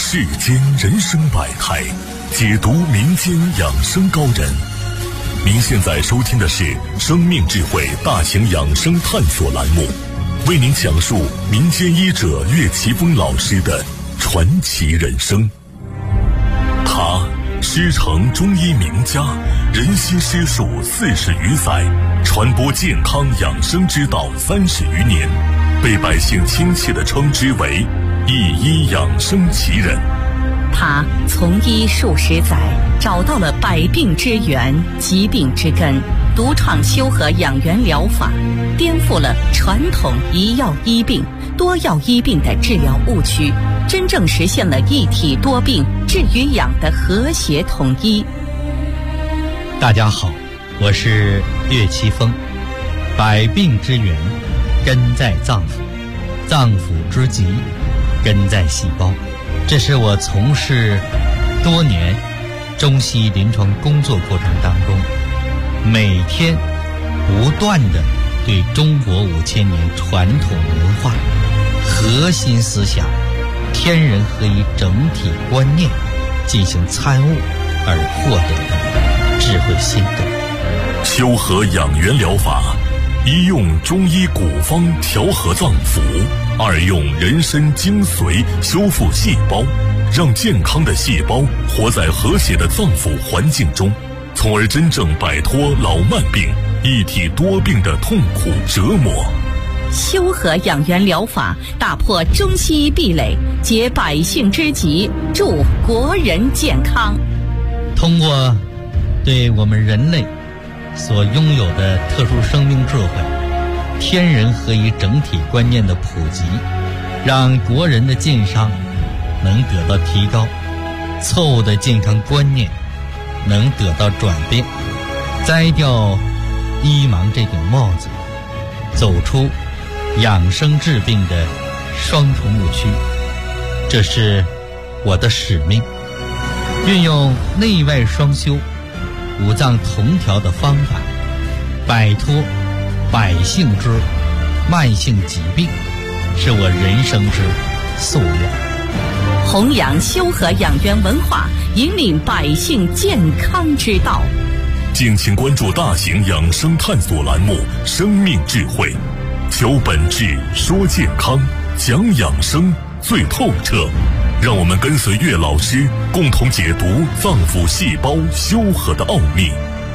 世间人生百态，解读民间养生高人。您现在收听的是生命智慧大型养生探索栏目，为您讲述民间医者岳奇峰老师的传奇人生。他师承中医名家，人心师术40余载，传播健康养生之道30余年，被百姓亲切地称之为一医养生奇人。 他从医数十载，找到了百病之源、疾病之根，独创修和养元疗法，颠覆了传统一药医病、多药医病的治疗误区，真正实现了一体多病治与养的和谐统一。 大家好，我是岳奇峰。百病之源根在脏腑，脏腑之疾根在细胞。这是我从事多年中西医临床工作过程当中，每天不断地对中国5000年传统文化核心思想天人合一整体观念进行参悟而获得的智慧心得。 修和养元疗法，一用中医古方调和脏腑，二用人参精髓修复细胞，让健康的细胞活在和谐的脏腑环境中，从而真正摆脱老慢病、一体多病的痛苦折磨。 修和养元疗法打破中西医壁垒，解百姓之急，助国人健康。 通过对我们人类所拥有的特殊生命智慧、天人合一整体观念的普及，让国人的健康能得到提高，错误的健康观念能得到转变，摘掉医盲这顶帽子，走出养生治病的双重误区。这是我的使命，运用内外双修、五脏同调的方法，摆脱百姓之慢性疾病，是我人生之夙愿。 弘扬修和养元文化，引领百姓健康之道。 敬请关注大型养生探索栏目《生命智慧》，求本质，说健康，讲养生最透彻。让我们跟随岳老师，共同解读脏腑细胞修和的奥秘。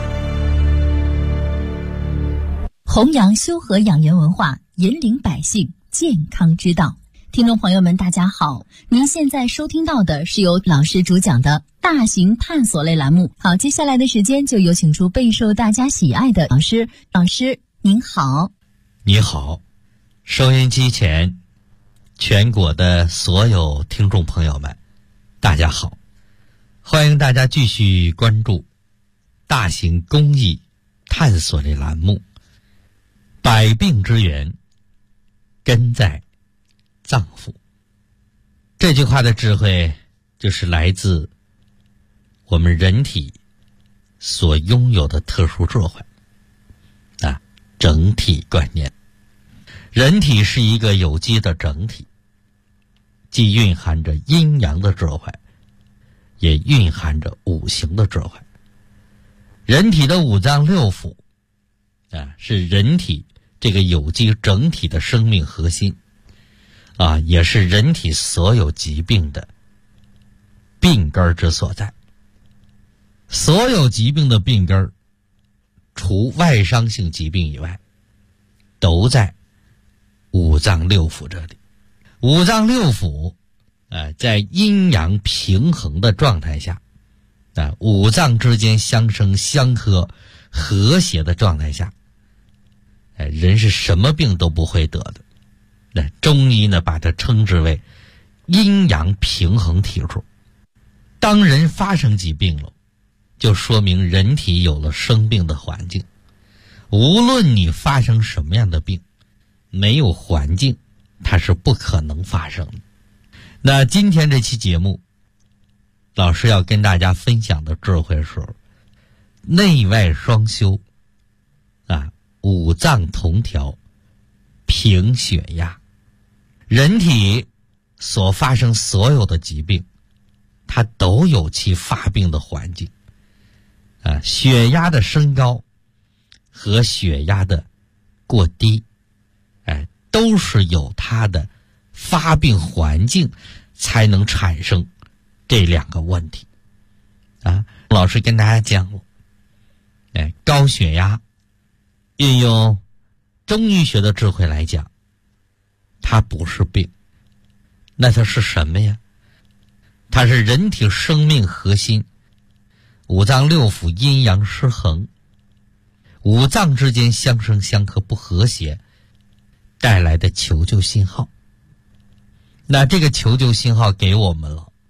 弘扬修和养元文化，引领百姓健康之道。听众朋友们，大家好，您现在收听到的是由老师主讲的大型探索类栏目。好，接下来的时间就有请出备受大家喜爱的老师。老师您好。 你好，收音机前全国的所有听众朋友们，大家好，欢迎大家继续关注大型公益探索类栏目。百病之源根在脏腑，这句话的智慧就是来自我们人体所拥有的特殊智慧啊，整体观念。人体是一个有机的整体，既蕴含着阴阳的智慧，也蕴含着五行的智慧。人体的五脏六腑啊，是人体这个有机整体的生命核心啊，也是人体所有疾病的病根之所在。所有疾病的病根，除外伤性疾病以外，都在五脏六腑这里。五脏六腑在阴阳平衡的状态下，五脏之间相生相克和谐的状态下，人是什么病都不会得的。中医呢，把它称之为阴阳平衡体数。当人发生疾病了，就说明人体有了生病的环境。无论你发生什么样的病，没有环境它是不可能发生的。那今天这期节目，老师要跟大家分享的智慧是内外双修啊，五脏同调，平血压。人体所发生所有的疾病它都有其发病的环境。血压的升高和血压的过低，都是有它的发病环境才能产生这两个问题。老师跟大家讲过，高血压运用中医学的智慧来讲，它不是病，那它是什么呀？它是人体生命核心五脏六腑阴阳失衡，五脏之间相生相克不和谐带来的求救信号。那这个求救信号给我们了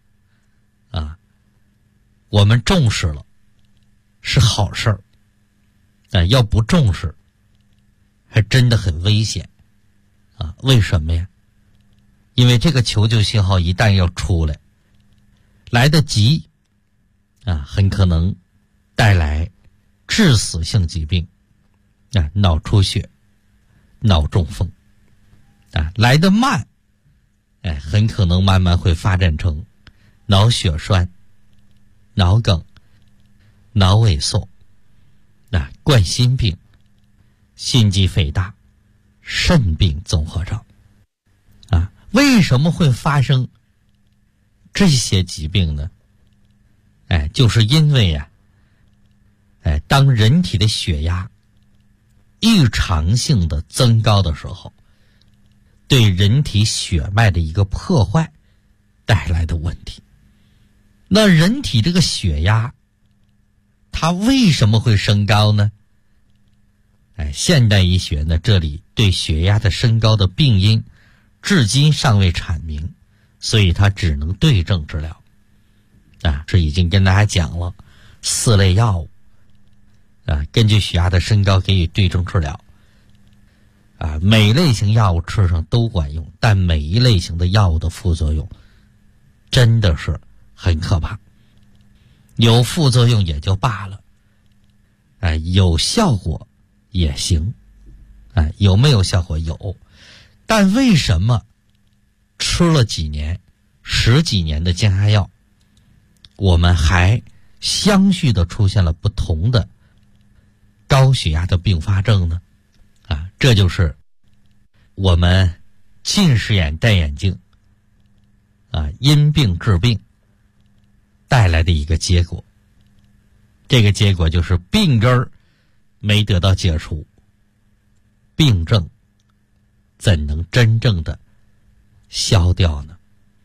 我们重视了是好事儿，要不重视还真的很危险为什么呀？因为这个求救信号一旦要出来，来得及很可能带来致死性疾病脑出血、脑中风来得慢很可能慢慢会发展成脑血栓、脑梗、脑萎缩、冠心病、心肌肥大、肾病综合症为什么会发生这些疾病呢？就是因为当人体的血压异常性的增高的时候，对人体血脉的一个破坏带来的问题。那人体这个血压它为什么会升高呢？现代医学呢，这里对血压的升高的病因至今尚未阐明，所以它只能对症治疗这已经跟大家讲了4类药物根据血压的升高给予对症治疗每类型药物吃上都管用，但每一类型的药物的副作用真的是很可怕。有副作用也就罢了有效果也行有没有效果？有，但为什么吃了几年、10几年的降压药，我们还相续的出现了不同的高血压的并发症呢？这就是我们近视眼戴眼镜因病治病带来的一个结果。这个结果就是病根儿没得到解除，病症怎能真正的消掉呢？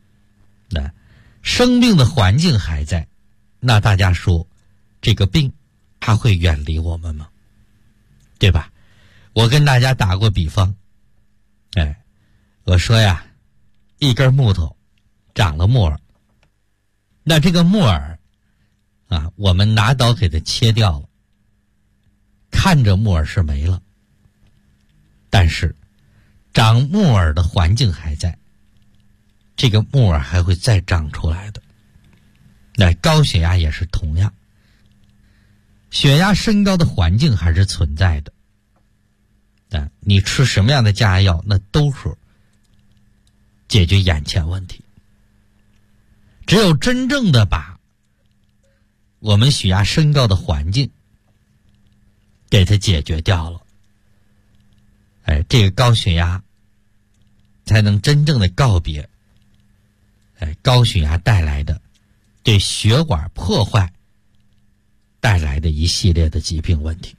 生病的环境还在，那大家说这个病它会远离我们吗？对吧？我跟大家打过比方我说呀，一根木头长了木耳，那这个木耳我们拿刀给它切掉了，看着木耳是没了，但是长木耳的环境还在，这个木耳还会再长出来的。那高血压也是同样，血压升高的环境还是存在的你吃什么样的降压药，那都是解决眼前问题。只有真正的把我们血压升高的环境给它解决掉了这个高血压才能真正的告别高血压带来的对血管破坏带来的一系列的疾病问题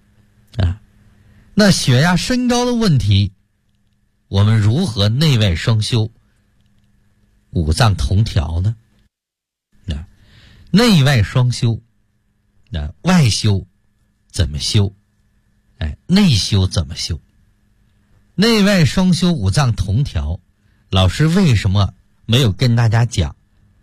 那血压升高的问题，我们如何内外双修、五脏同调呢？内外双修，外修怎么修？内修怎么修？内外双修、五脏同调，老师为什么没有跟大家讲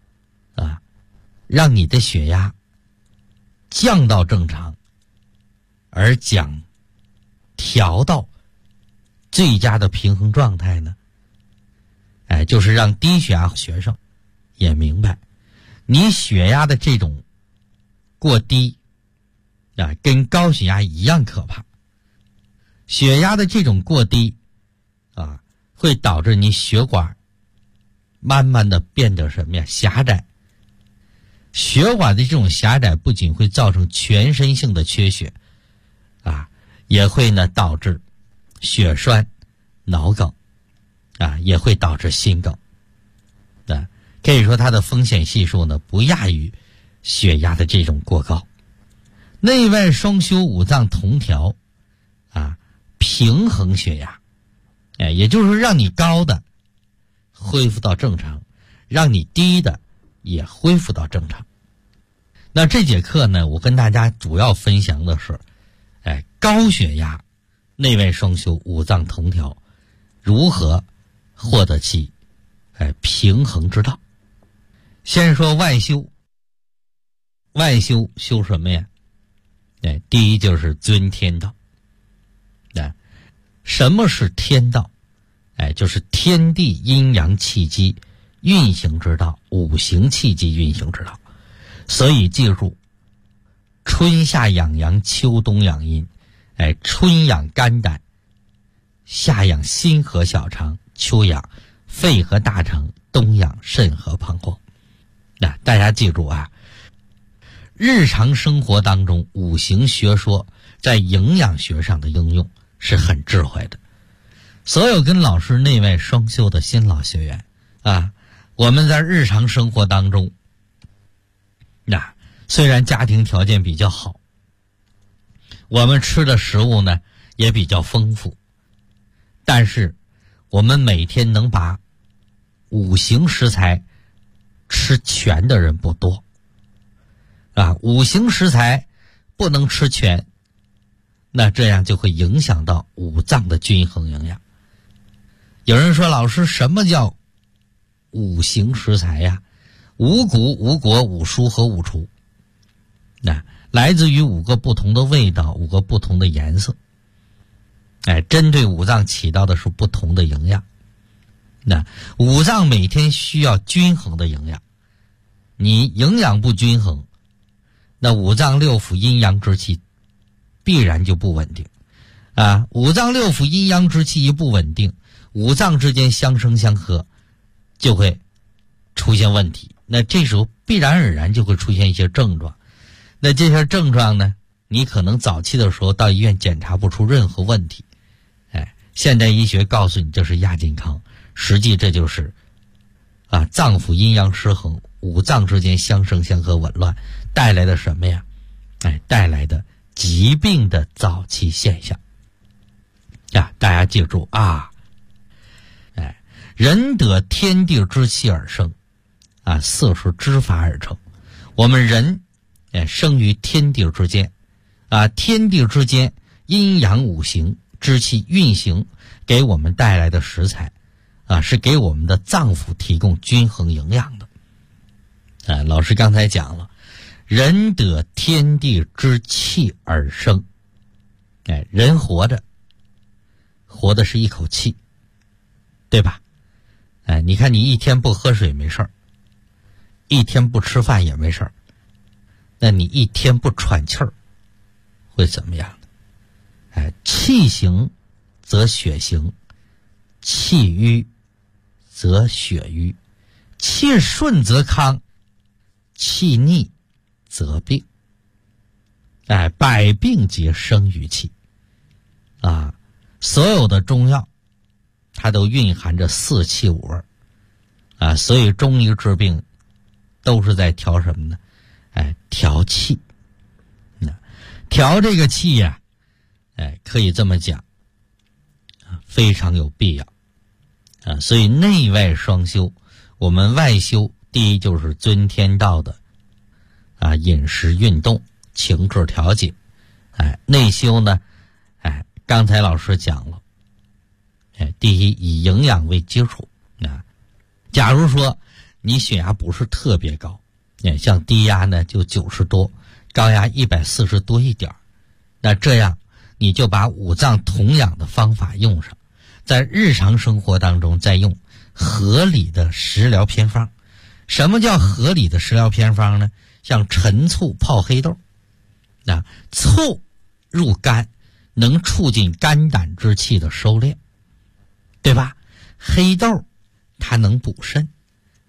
让你的血压降到正常，而讲调到最佳的平衡状态呢？就是让低血压学生也明白，你血压的这种过低跟高血压一样可怕。血压的这种过低会导致你血管慢慢的变得什么呀？狭窄， 血管的这种狭窄不仅会造成全身性的缺血也会呢导致血栓、脑梗也会导致心梗可以说它的风险系数呢不亚于血压的这种过高。内外双修五脏同调平衡血压，也就是说让你高的恢复到正常，让你低的也恢复到正常。那这节课呢，我跟大家主要分享的是高血压内外双修五脏同调如何获得其平衡之道。先说外修，外修修什么呀？第一就是遵天道。什么是天道？就是天地阴阳气机运行之道，五行气机运行之道。所以记住，春夏养阳，秋冬养阴。春养肝胆，夏养心和小肠，秋养肺和大肠，冬养肾和膀胱。大家记住日常生活当中五行学说在营养学上的应用是很智慧的。所有跟老师内外双修的新老学员我们在日常生活当中虽然家庭条件比较好，我们吃的食物呢也比较丰富，但是我们每天能把五行食材吃全的人不多五行食材不能吃全，那这样就会影响到五脏的均衡营养。有人说，老师，什么叫五行食材呀？五谷、五果、五蔬和五除，来自于五个不同的味道，五个不同的颜色，针对五脏起到的是不同的营养。五脏每天需要均衡的营养，你营养不均衡，那五脏六腑阴阳之气必然就不稳定五脏六腑阴阳之气一不稳定，五脏之间相生相克就会出现问题，那这时候必然而然就会出现一些症状。那这些症状呢，你可能早期的时候到医院检查不出任何问题，现代医学告诉你这是亚健康，实际这就是脏腑阴阳失衡，五脏之间相生相克紊乱带来的什么呀？带来的疾病的早期现象大家记住人得天地之气而生色是之法而成。我们人生于天地之间天地之间阴阳五行之气运行给我们带来的食材是给我们的脏腑提供均衡营养的老师刚才讲了，人得天地之气而生。人活的是一口气，对吧？你看你一天不喝水没事儿，一天不吃饭也没事儿，那你一天不喘气儿会怎么样呢？气行则血行，气瘀则血瘀，气顺则康，气逆则病。百病皆生于气所有的中药它都蕴含着四气五味所以中医治病都是在调什么呢？调气。调这个气呀可以这么讲非常有必要所以内外双修，我们外修第一就是遵天道的饮食运动情志调节。内修呢刚才老师讲了第一以营养为基础假如说你血压不是特别高像低压呢就90多，高压140多一点，那这样你就把五脏同养的方法用上，在日常生活当中再用合理的食疗偏方。什么叫合理的食疗偏方呢？像陈醋泡黑豆醋入肝能促进肝胆之气的收敛，对吧？黑豆它能补肾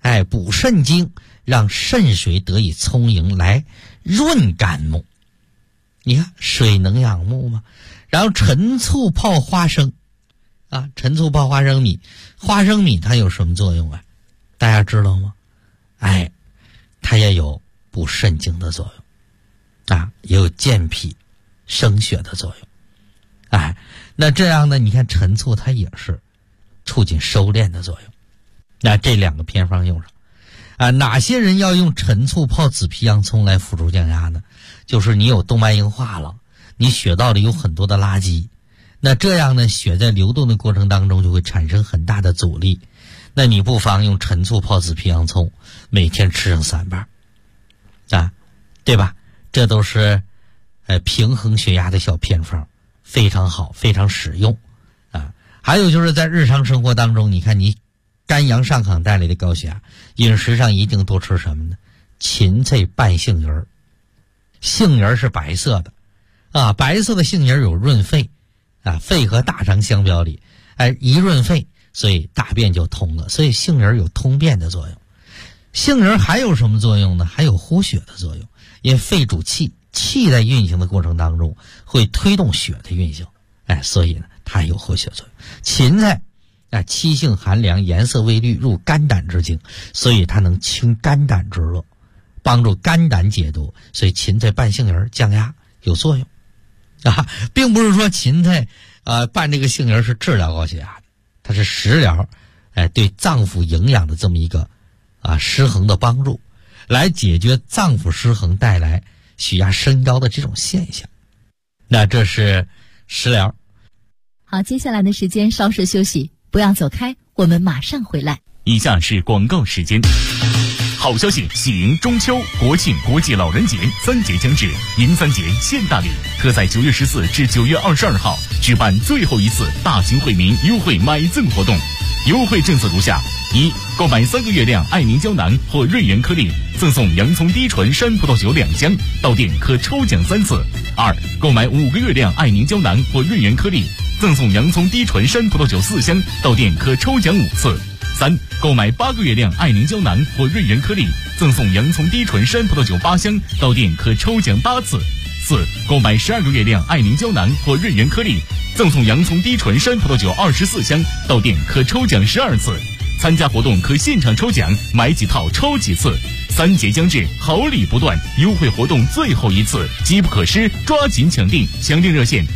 补肾精，让肾水得以充盈，来润肝木。你看水能养木吗？然后陈醋泡花生啊，陈醋泡花生米，花生米它有什么作用啊？大家知道吗？它也有补肾精的作用啊，也有健脾生血的作用。那这样呢，你看陈醋它也是促进收敛的作用。那这两个偏方用上哪些人要用陈醋泡紫皮洋葱来辅助降压呢？就是你有动脉硬化了，你血道里有很多的垃圾，那这样呢，血在流动的过程当中就会产生很大的阻力。那你不妨用陈醋泡紫皮洋葱，每天吃上3瓣对吧？这都是平衡血压的小偏方，非常好，非常实用还有就是在日常生活当中，你看你肝阳上亢带来的高血压，饮食上一定多吃什么呢？芹菜拌杏仁儿。杏仁是白色的白色的杏仁有润肺肺和大肠相表里一润肺，所以大便就通了，所以杏仁有通便的作用。杏仁还有什么作用呢？还有护血的作用，因为肺主气，气在运行的过程当中会推动血的运行所以呢它有护血作用。芹菜气性寒凉，颜色微绿，入肝胆之经，所以它能清肝胆之热，帮助肝胆解毒，所以芹菜拌杏仁降压有作用并不是说芹菜拌这个杏仁是治疗高血压的，它是食疗对脏腑营养的这么一个失衡的帮助，来解决脏腑失衡带来血压升高的这种现象。那这是食疗。 好，接下来的时间稍事休息，不要走开，我们马上回来。 以下是广告时间。好消息，喜迎中秋、国庆、国际老人节3节将至，迎3节现大礼，特在9月14至9月22号举办最后一次大型惠民优惠买赠活动。优惠政策如下：一、购买3个月亮爱凝胶囊或瑞元颗粒，赠送洋葱低醇山葡萄酒2箱，到店可抽奖3次；二、购买5个月亮爱凝胶囊或瑞元颗粒，赠送洋葱低醇山葡萄酒4箱，到店可抽奖5次；三、购买8个月亮爱凝胶囊或瑞元颗粒，赠送洋葱低醇山葡萄酒8箱，到店可抽奖8次；四、购买12个月亮爱凝胶囊或瑞元颗粒，赠送洋葱低醇山葡萄酒24箱，到店可抽奖12次。参加活动可现场抽奖，买几套抽几次。3节将至，好礼不断，优惠活动最后一次，机不可失，抓紧抢订！抢订热线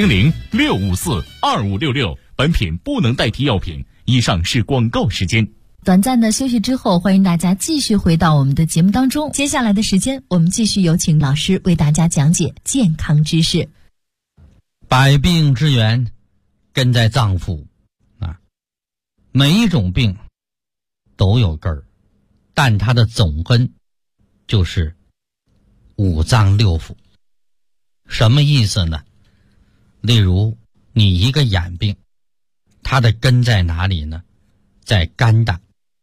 400-654-2566。本品不能代替药品。以上是广告时间。 短暂的休息之后，欢迎大家继续回到我们的节目当中。接下来的时间，我们继续有请老师为大家讲解健康知识。 百病之源根在脏腑每一种病都有根儿，但它的总根就是五脏六腑。什么意思呢？例如你一个眼病，它的根在哪里呢？在肝胆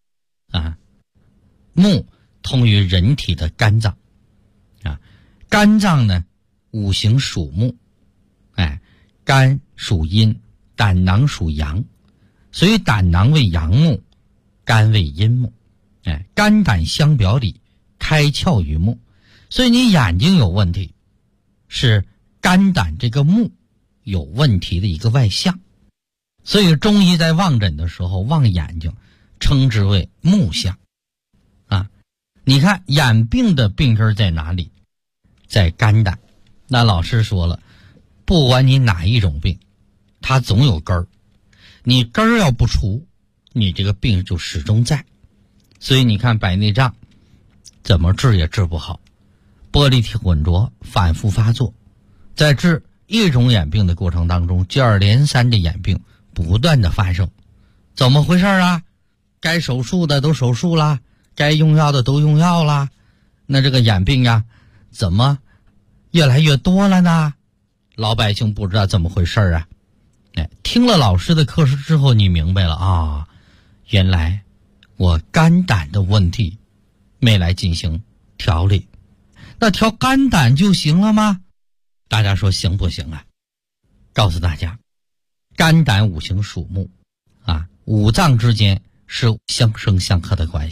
木通于人体的肝脏肝脏呢五行属木肝属阴，胆囊属阳，所以胆囊为阳木，肝为阴木肝胆相表里，开窍于目，所以你眼睛有问题是肝胆这个木有问题的一个外象。所以中医在望诊的时候望眼睛称之为目象你看眼病的病根在哪里？在肝胆。那老师说了，不管你哪一种病，它总有根儿，你根儿要不除，你这个病就始终在。所以你看白内障怎么治也治不好，玻璃体混浊反复发作，在治一种眼病的过程当中，接二连三的眼病不断的发生。怎么回事啊？该手术的都手术了，该用药的都用药了，那这个眼病怎么越来越多了呢？老百姓不知道怎么回事听了老师的课时之后，你明白了原来我肝胆的问题没来进行调理，那调肝胆就行了吗？大家说行不行告诉大家，肝胆五行属木五脏之间是相生相克的关系。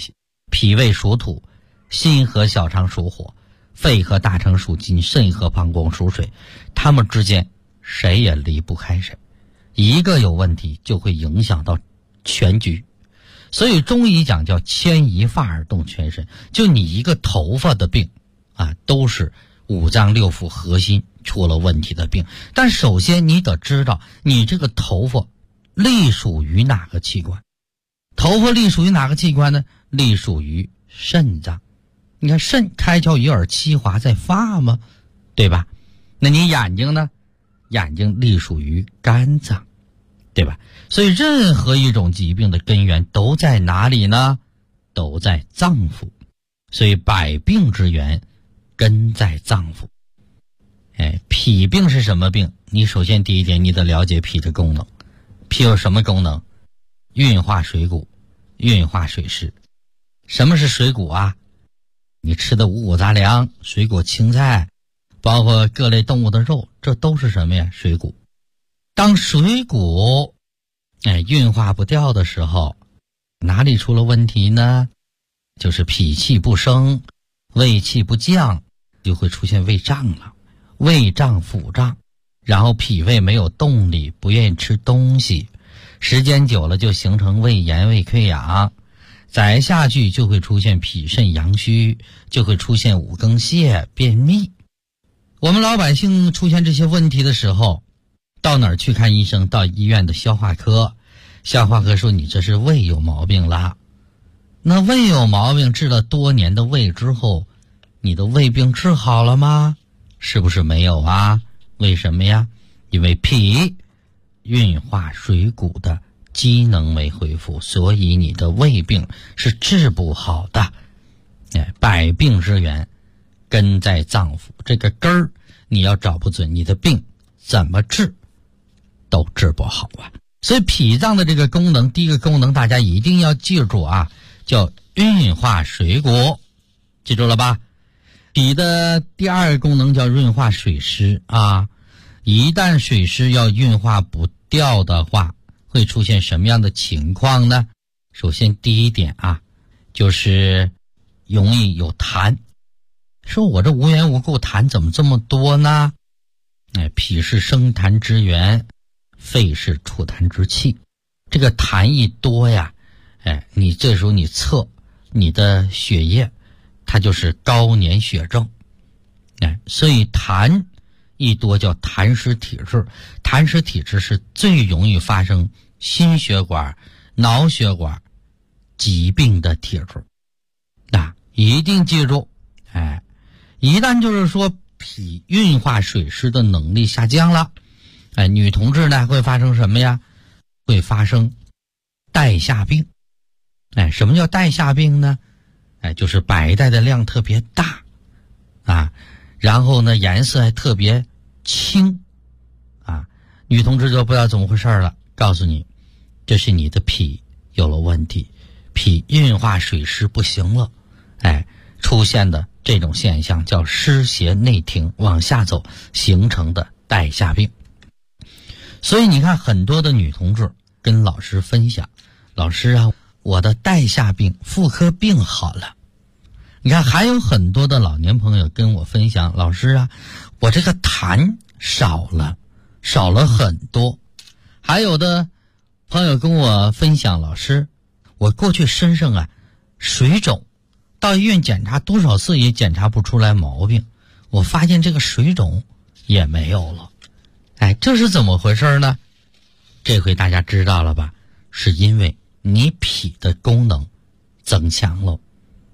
脾胃属土，心和小肠属火，肺和大肠属金，肾和膀胱属水，它们之间谁也离不开谁，一个有问题就会影响到全局。所以中医讲叫牵一发而动全身，就你一个头发的病啊，都是五脏六腑核心出了问题的病。但首先你得知道你这个头发隶属于哪个器官。头发隶属于哪个器官呢？隶属于肾脏。你看肾开窍于耳，其华在发吗？对吧？那你眼睛呢？眼睛隶属于肝脏，对吧？所以任何一种疾病的根源都在哪里呢？都在脏腑。所以百病之源根在脏腑。脾病是什么病？你首先第一点你得了解脾的功能。脾有什么功能？运化水谷，运化水湿。什么是水谷啊？你吃的五谷杂粮、水果、青菜，包括各类动物的肉，这都是什么呀？水谷。当水谷运化不掉的时候，哪里出了问题呢？就是脾气不升，胃气不降，就会出现胃胀了，胃胀腹胀，然后脾胃没有动力，不愿意吃东西，时间久了就形成胃炎、胃溃疡，再下去就会出现脾肾阳虚，就会出现五更泻、便秘。我们老百姓出现这些问题的时候，到哪儿去看医生？到医院的消化科，消化科说你这是胃有毛病啦。那胃有毛病，治了多年的胃之后，你的胃病治好了吗？是不是没有啊？为什么呀？因为脾运化水谷的机能没恢复，所以你的胃病是治不好的。百病之源根在脏腑，这个根儿你要找不准，你的病怎么治都治不好啊。所以脾脏的这个功能，第一个功能大家一定要记住啊，叫运化水谷，记住了吧？脾的第二个功能叫运化水湿啊。一旦水湿要运化不掉的话，会出现什么样的情况呢？首先第一点啊，就是容易有痰。说我这无缘无故痰怎么这么多呢？脾是生痰之源，肺是储痰之器。这个痰一多呀，你这时候你测你的血液，它就是高粘血症。所以痰一多叫痰湿体质。痰湿体质是最容易发生心血管、脑血管疾病的体质。一定记住，一旦就是说脾运化水湿的能力下降了，女同志呢会发生什么呀？会发生带下病。什么叫带下病呢？就是白带的量特别大啊，然后呢颜色还特别清啊，女同志就不知道怎么回事了。告诉你，这是你的脾有了问题，脾运化水湿不行了，出现的这种现象叫湿邪内停，往下走形成的带下病。所以你看很多的女同志跟老师分享，老师啊，我的带下病妇科病好了。你看还有很多的老年朋友跟我分享，老师啊，我这个痰少了很多。还有的朋友跟我分享，老师，我过去身上啊水肿，到医院检查多少次也检查不出来毛病，我发现这个水肿也没有了。这是怎么回事呢？这回大家知道了吧？是因为你脾的功能增强了。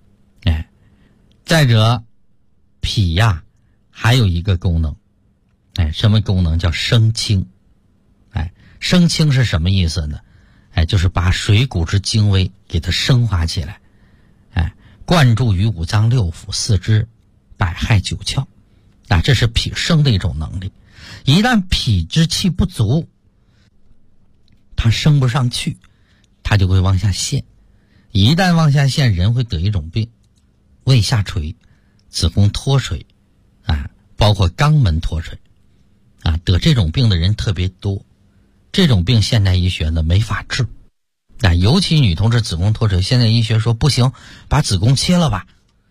再者，脾呀还有一个功能，什么功能？叫升清。升清是什么意思呢？就是把水谷之精微给它升华起来，灌注于五脏六腑、四肢、百骸九窍，这是脾升的一种能力。一旦脾之气不足，它升不上去，它就会往下陷。一旦往下陷，人会得一种病，胃下垂、子宫脱垂包括肛门脱垂得这种病的人特别多。这种病现代医学呢没法治， 尤其女同志子宫脱垂，现在医学说不行，把子宫切了吧。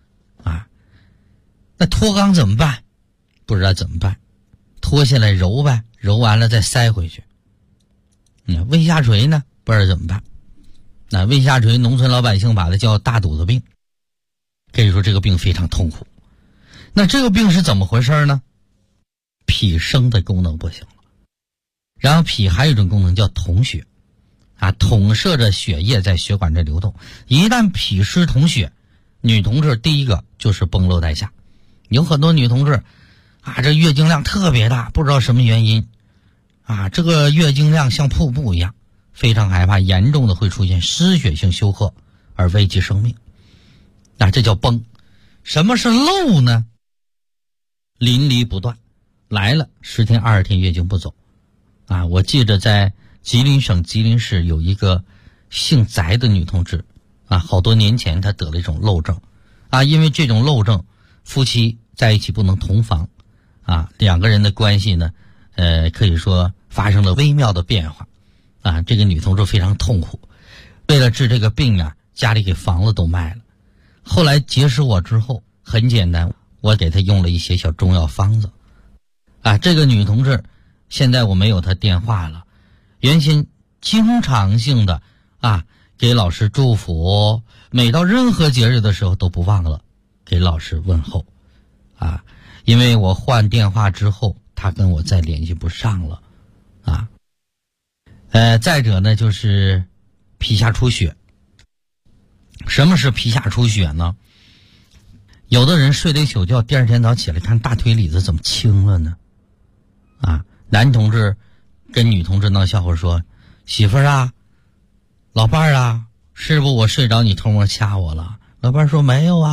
那脱肛怎么办？不知道怎么办，脱下来揉呗，揉完了再塞回去。胃下垂呢，不知道怎么办。胃下垂，农村老百姓把它叫大肚子病，可以说这个病非常痛苦。那这个病是怎么回事呢？脾升的功能不行了，然后脾还有一种功能叫统血，统摄着血液在血管这流动。一旦脾湿统血，女同志第一个就是崩漏带下。有很多女同志这月经量特别大，不知道什么原因这个月经量像瀑布一样，非常害怕，严重的会出现失血性休克而危及生命。这叫崩。什么是漏呢？淋漓不断，来了10天20天月经不走。我记得在吉林省吉林市有一个姓翟的女同志好多年前她得了一种漏症因为这种漏症，夫妻在一起不能同房两个人的关系呢可以说发生了微妙的变化这个女同志非常痛苦，为了治这个病家里给房子都卖了。后来结识我之后，很简单，我给她用了一些小中药方子这个女同志现在我没有她电话了，原先经常性的给老师祝福，每到任何节日的时候都不忘了给老师问候因为我换电话之后她跟我再联系不上了再者呢就是皮下出血。什么是皮下出血呢？有的人睡了一宿觉，第二天早起来看大腿里子怎么青了呢男同志跟女同志闹笑话说，媳妇儿老伴儿是不我睡着你偷摸掐我了？老伴儿说没有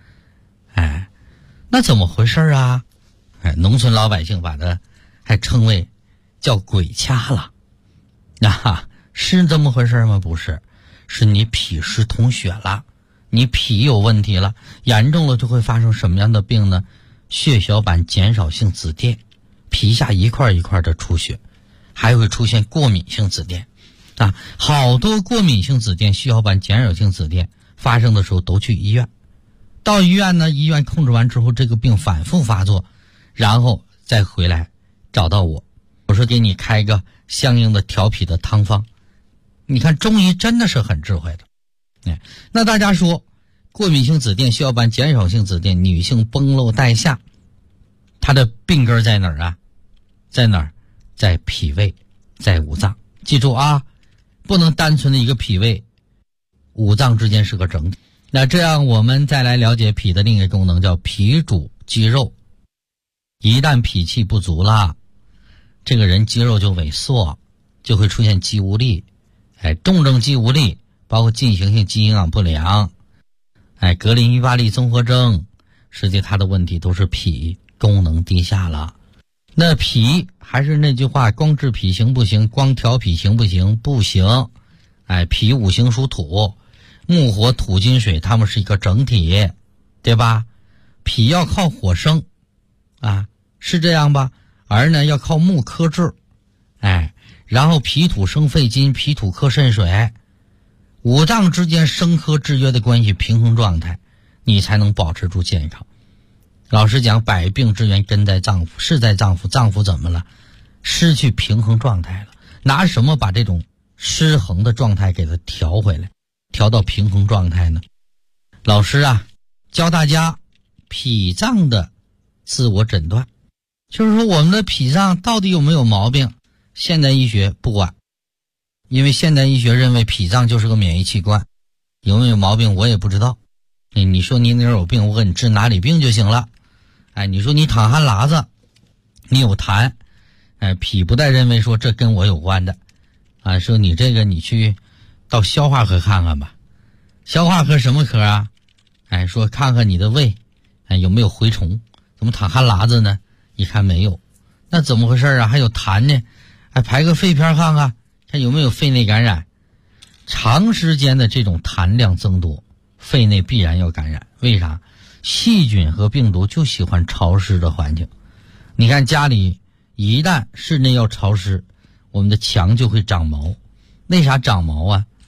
那怎么回事农村老百姓把它还称为叫鬼掐了是这么回事吗？不是，是你脾湿统血了，你脾有问题了，严重了就会发生什么样的病呢？血小板减少性紫癜，皮下一块一块的出血，还会出现过敏性紫癜好多过敏性紫癜、血小板减少性紫癜发生的时候都去医院，到医院呢，医院控制完之后这个病反复发作，然后再回来找到我说给你开个相应的调脾的汤方。你看中医真的是很智慧的那大家说过敏性紫癜、血小板减少性紫癜、女性崩漏带下，它的病根在哪儿在哪儿？在脾胃，在五脏。记住不能单纯的一个脾胃，五脏之间是个整体。那这样我们再来了解脾的另一个功能，叫脾主肌肉。一旦脾气不足了，这个人肌肉就萎缩，就会出现肌无力重症肌无力，包括进行性肌营养不良格林伊巴利综合征，实际它的问题都是脾功能低下了。那脾还是那句话，光治脾行不行？光调脾行不行？不行脾五行属土，木火土金水，它们是一个整体，对吧？脾要靠火生是这样吧？而呢要靠木克制然后脾土生肺金，脾土克肾水，五脏之间生克制约的关系平衡状态，你才能保持住健康。老实讲，百病之源根在脏腑，是在脏腑，脏腑怎么了？失去平衡状态了。拿什么把这种失衡的状态给它调回来，调到平衡状态呢？老师教大家脾脏的自我诊断，就是说我们的脾脏到底有没有毛病？现代医学不管，因为现代医学认为脾脏就是个免疫器官，有没有毛病我也不知道。你说你哪有病，我给你治哪里病就行了。你说你淌汗喇子，你有痰，脾不带认为说这跟我有关的说你这个你去到消化科看看吧。消化科什么科说看看你的胃有没有蛔虫，怎么淌汗喇子呢？一看没有，那怎么回事还有痰呢？排个肺片看看，看有没有肺内感染。长时间的这种痰量增多，肺内必然要感染。为啥？细菌和病毒就喜欢潮湿的环境。你看家里一旦室内要潮湿，我们的墙就会长毛。为啥长毛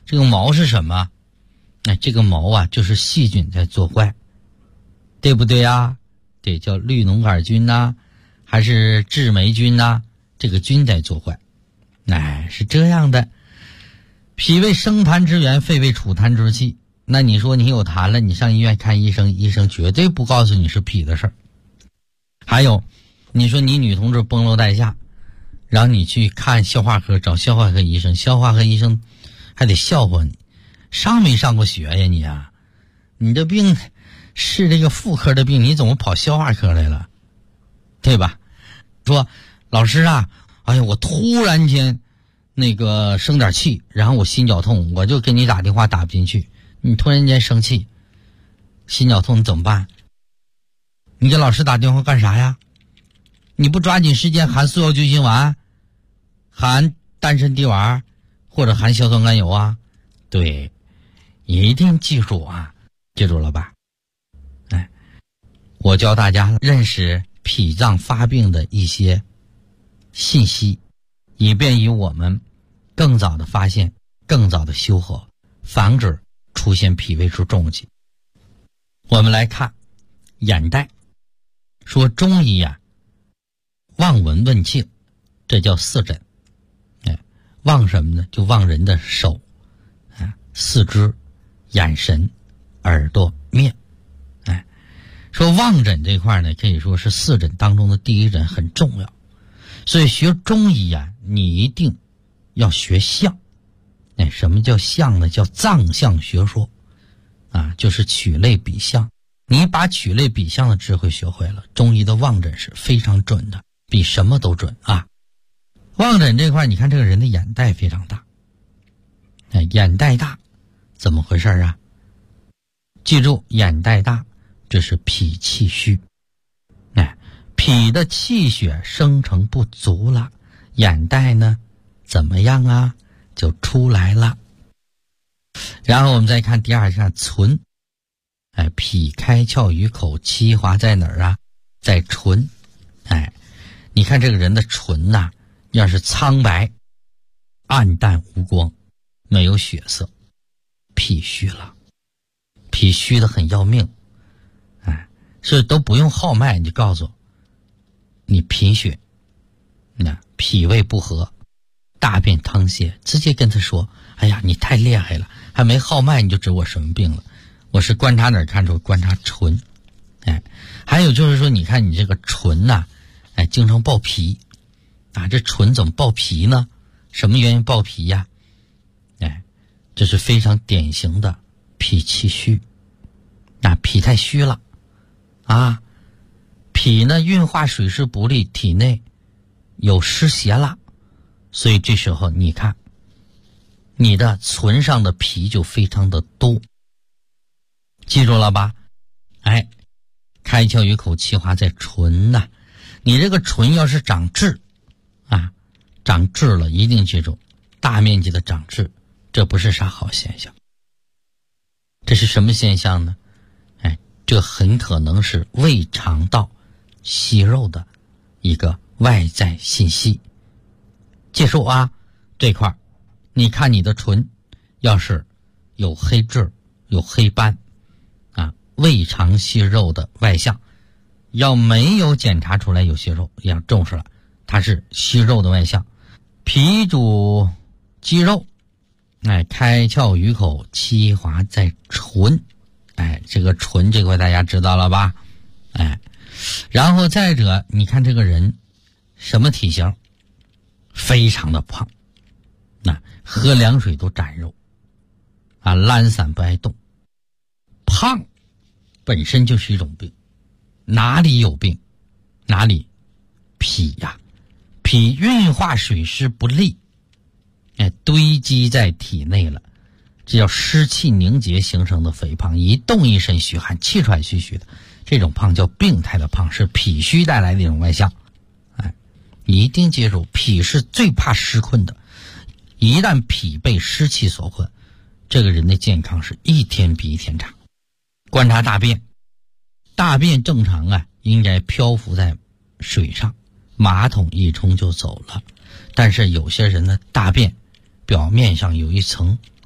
这个毛是什么？这个毛啊，就是细菌在作怪，对不对啊？对，叫绿脓杆菌呐，还是致霉菌呐？这个菌在作怪。是这样的。脾为生痰之源，肺为储痰之器。那你说你有痰了，你上医院看医生，医生绝对不告诉你是脾的事儿。还有，你说你女同志崩漏带下，然后你去看消化科，找消化科医生，消化科医生还得笑话你，上没上过学呀你啊？你这病是这个妇科的病，你怎么跑消化科来了？对吧？说老师啊，我突然间生点气，然后我心绞痛，我就给你打电话打不进去。你突然间生气，心绞痛，你怎么办？你给老师打电话干啥呀？你不抓紧时间含速效救心丸，含丹参地丸，或者含硝酸甘油啊？对，一定记住啊，记住了吧？我教大家认识脾脏发病的一些信息，以便于我们更早的发现，更早的修和，防止出现脾胃出重疾。我们来看眼袋，说中医啊，望闻问切，这叫四诊。望什么呢？就望人的手、四肢、眼神、耳朵、面。说望诊这块呢，可以说是四诊当中的第一诊，很重要。所以学中医啊，你一定要学象。什么叫象呢？叫藏象学说就是取类比象。你把取类比象的智慧学会了，中医的望诊是非常准的，比什么都准啊。望诊这块，你看这个人的眼袋非常大。眼袋大怎么回事啊？记住，眼袋大这是脾气虚。脾的气血生成不足了，眼袋呢怎么样啊？就出来了。然后我们再看第二项存。脾开窍于口，气滑在哪儿啊？在唇。你看这个人的唇呐，要是苍白、暗淡无光，没有血色，脾虚了。脾虚的很要命。是都不用号脉，你就告诉你贫血，脾胃不和，大便溏泻，直接跟他说，你太厉害了，还没号脉你就知我什么病了。我是观察哪儿看出？观察唇。还有就是说，你看你这个唇呐，经常爆皮这唇怎么爆皮呢？什么原因爆皮呀？这是非常典型的脾气虚。脾太虚了脾呢运化水湿不利，体内有湿邪了，所以这时候你看你的唇上的皮就非常的多。记住了吧？开窍于口，气滑在唇呐。你这个唇要是长痣长痣了，一定记住，大面积的长痣，这不是啥好现象。这是什么现象呢？这很可能是胃肠道息肉的一个外在信息。记住这块你看你的唇要是有黑痣、有黑斑胃肠息肉的外象，要没有检查出来有息肉，要重视了，它是息肉的外象。脾主肌肉，开窍于口，气滑在唇。这个唇这块大家知道了吧？然后再者，你看这个人什么体型？非常的胖，喝凉水都沾肉懒散不爱动。胖本身就是一种病，哪里有病？哪里？脾呀，脾运化水湿不利，堆积在体内了。这叫湿气凝结形成的肥胖，一动一身虚汗，气喘吁吁的，这种胖叫病态的胖，是脾虚带来的一种外象。一定记住，脾是最怕湿困的，一旦脾被湿气所困，这个人的健康是一天比一天差。观察大便，大便正常应该漂浮在水上，马桶一冲就走了。但是有些人的大便表面上有一层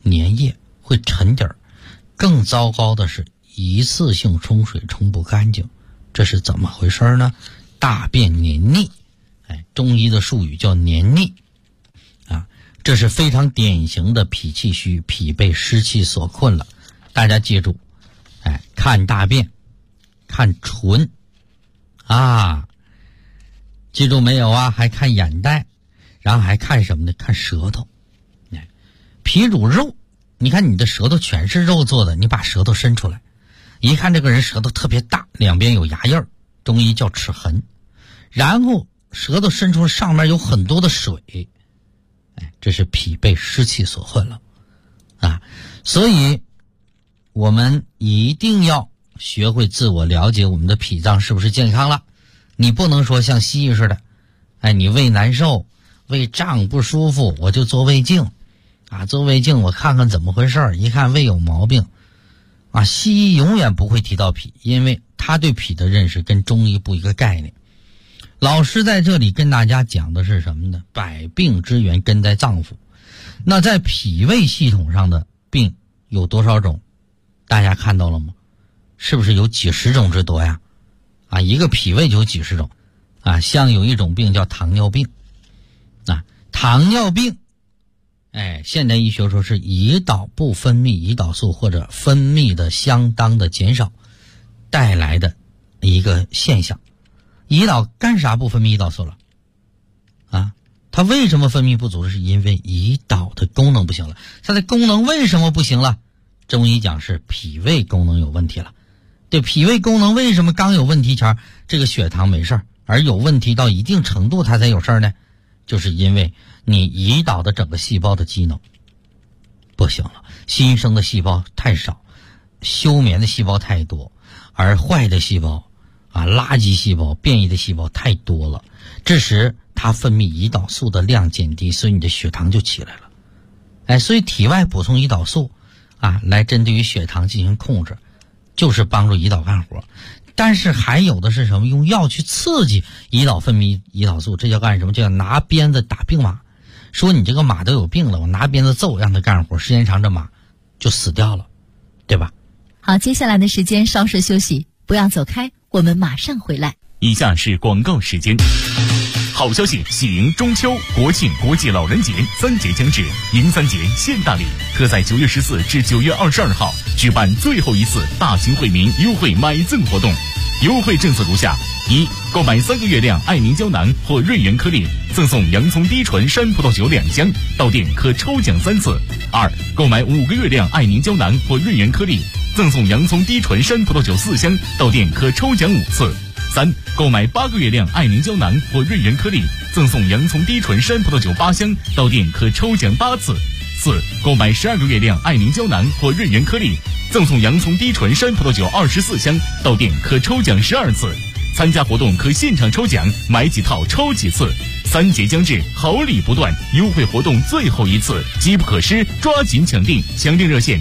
粘液，会沉底儿。更糟糕的是一次性冲水冲不干净，这是怎么回事呢？大便黏腻，中医的术语叫黏腻啊，这是非常典型的脾气虚，脾被湿气所困了。大家记住，看大便，看唇啊，记住没有啊？还看眼袋，然后还看什么呢？看舌头。脾主肉，你看你的舌头全是肉做的，你把舌头伸出来，一看这个人舌头特别大，两边有牙印儿，中医叫齿痕。然后舌头伸出来，上面有很多的水，这是脾被湿气所困了啊。所以我们一定要学会自我了解我们的脾脏是不是健康了。你不能说像西医似的，你胃难受，胃胀不舒服，我就做胃镜啊，做胃镜我看看怎么回事，一看胃有毛病啊。西医永远不会提到脾，因为他对脾的认识跟中医不一个概念。老师在这里跟大家讲的是什么呢？百病之源根在脏腑。那在脾胃系统上的病有多少种？大家看到了吗？是不是有几十种之多呀？啊，一个脾胃就有几十种啊。像有一种病叫糖尿病啊，糖尿病现代医学说是胰岛不分泌胰岛素或者分泌的相当的减少带来的一个现象。胰岛干啥不分泌胰岛素了啊？它为什么分泌不足？是因为胰岛的功能不行了。它的功能为什么不行了？中医讲是脾胃功能有问题了。对，脾胃功能为什么刚有问题前这个血糖没事，而有问题到一定程度它才有事呢？就是因为你胰岛的整个细胞的机能不行了，新生的细胞太少，休眠的细胞太多，而坏的细胞垃圾细胞、变异的细胞太多了，这时它分泌胰岛素的量减低，所以你的血糖就起来了。所以体外补充胰岛素来针对于血糖进行控制，就是帮助胰岛干活。但是还有的是什么？用药去刺激胰岛分泌胰岛素，这叫干什么？叫拿鞭子打病马。说你这个马都有病了，我拿鞭子揍让它干活，时间长这马就死掉了，对吧？ 好，接下来的时间稍事休息，不要走开，我们马上回来。 以下是广告时间。好消息，喜迎中秋、国庆、国际老人节3节将至，迎3节献大礼，特在9月14至9月22号举办最后一次大型惠民优惠买赠活动。优惠政策如下：一、购买3个月亮爱凝胶囊或瑞元颗粒，赠送洋葱低醇山葡萄酒2箱，到店可抽奖3次；二、购买5个月亮爱凝胶囊或瑞元颗粒，赠送洋葱低醇山葡萄酒4箱，到店可抽奖5次；三、购买8个月亮爱凝胶囊或瑞元颗粒，赠送洋葱低醇山葡萄酒8箱，到店可抽奖8次；四、购买12个月亮爱凝胶囊或瑞元颗粒，赠送洋葱低醇山葡萄酒24箱，到店可抽奖12次。参加活动可现场抽奖，买几套抽几次。3节将至，好礼不断，优惠活动最后一次，机不可失，抓紧抢订！抢订热线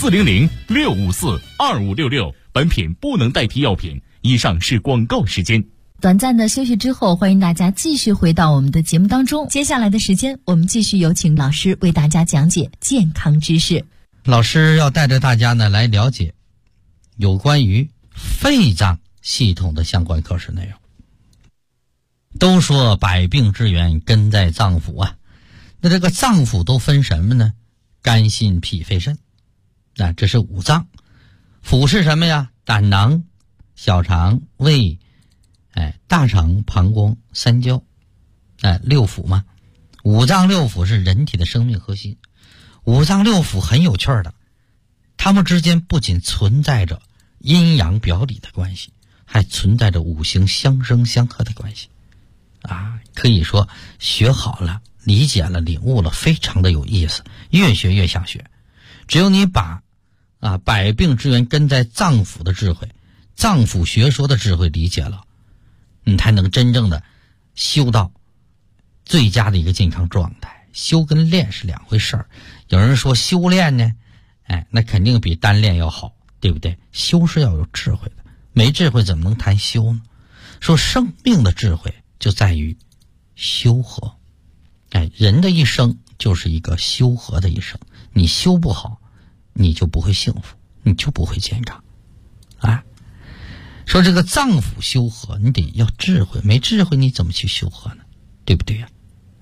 400-654-2566。本品不能代替药品。以上是广告时间。 短暂的休息之后，欢迎大家继续回到我们的节目当中。接下来的时间，我们继续有请老师为大家讲解健康知识。 老师要带着大家呢来了解有关于肺脏系统的相关课时内容。都说百病之源根在脏腑啊，那这个脏腑都分什么呢？肝、心、脾、肺、肾，这是五脏。腑是什么呀？胆囊、小肠、胃、大肠、膀胱、三焦，六腑嘛。五脏六腑是人体的生命核心。五脏六腑很有趣的，它们之间不仅存在着阴阳表里的关系，还存在着五行相生相克的关系可以说学好了、理解了、领悟了，非常的有意思，越学越想学。只有你把百病之源根在脏腑的智慧、脏腑学说的智慧理解了，你才能真正的修到最佳的一个健康状态。修跟练是两回事儿。有人说修炼呢，那肯定比单练要好，对不对？修是要有智慧的，没智慧怎么能谈修呢？说生命的智慧就在于修和，人的一生就是一个修和的一生。 你修不好，你就不会幸福，你就不会健康。说这个脏腑修和，你得要智慧，没智慧你怎么去修和呢？对不对呀？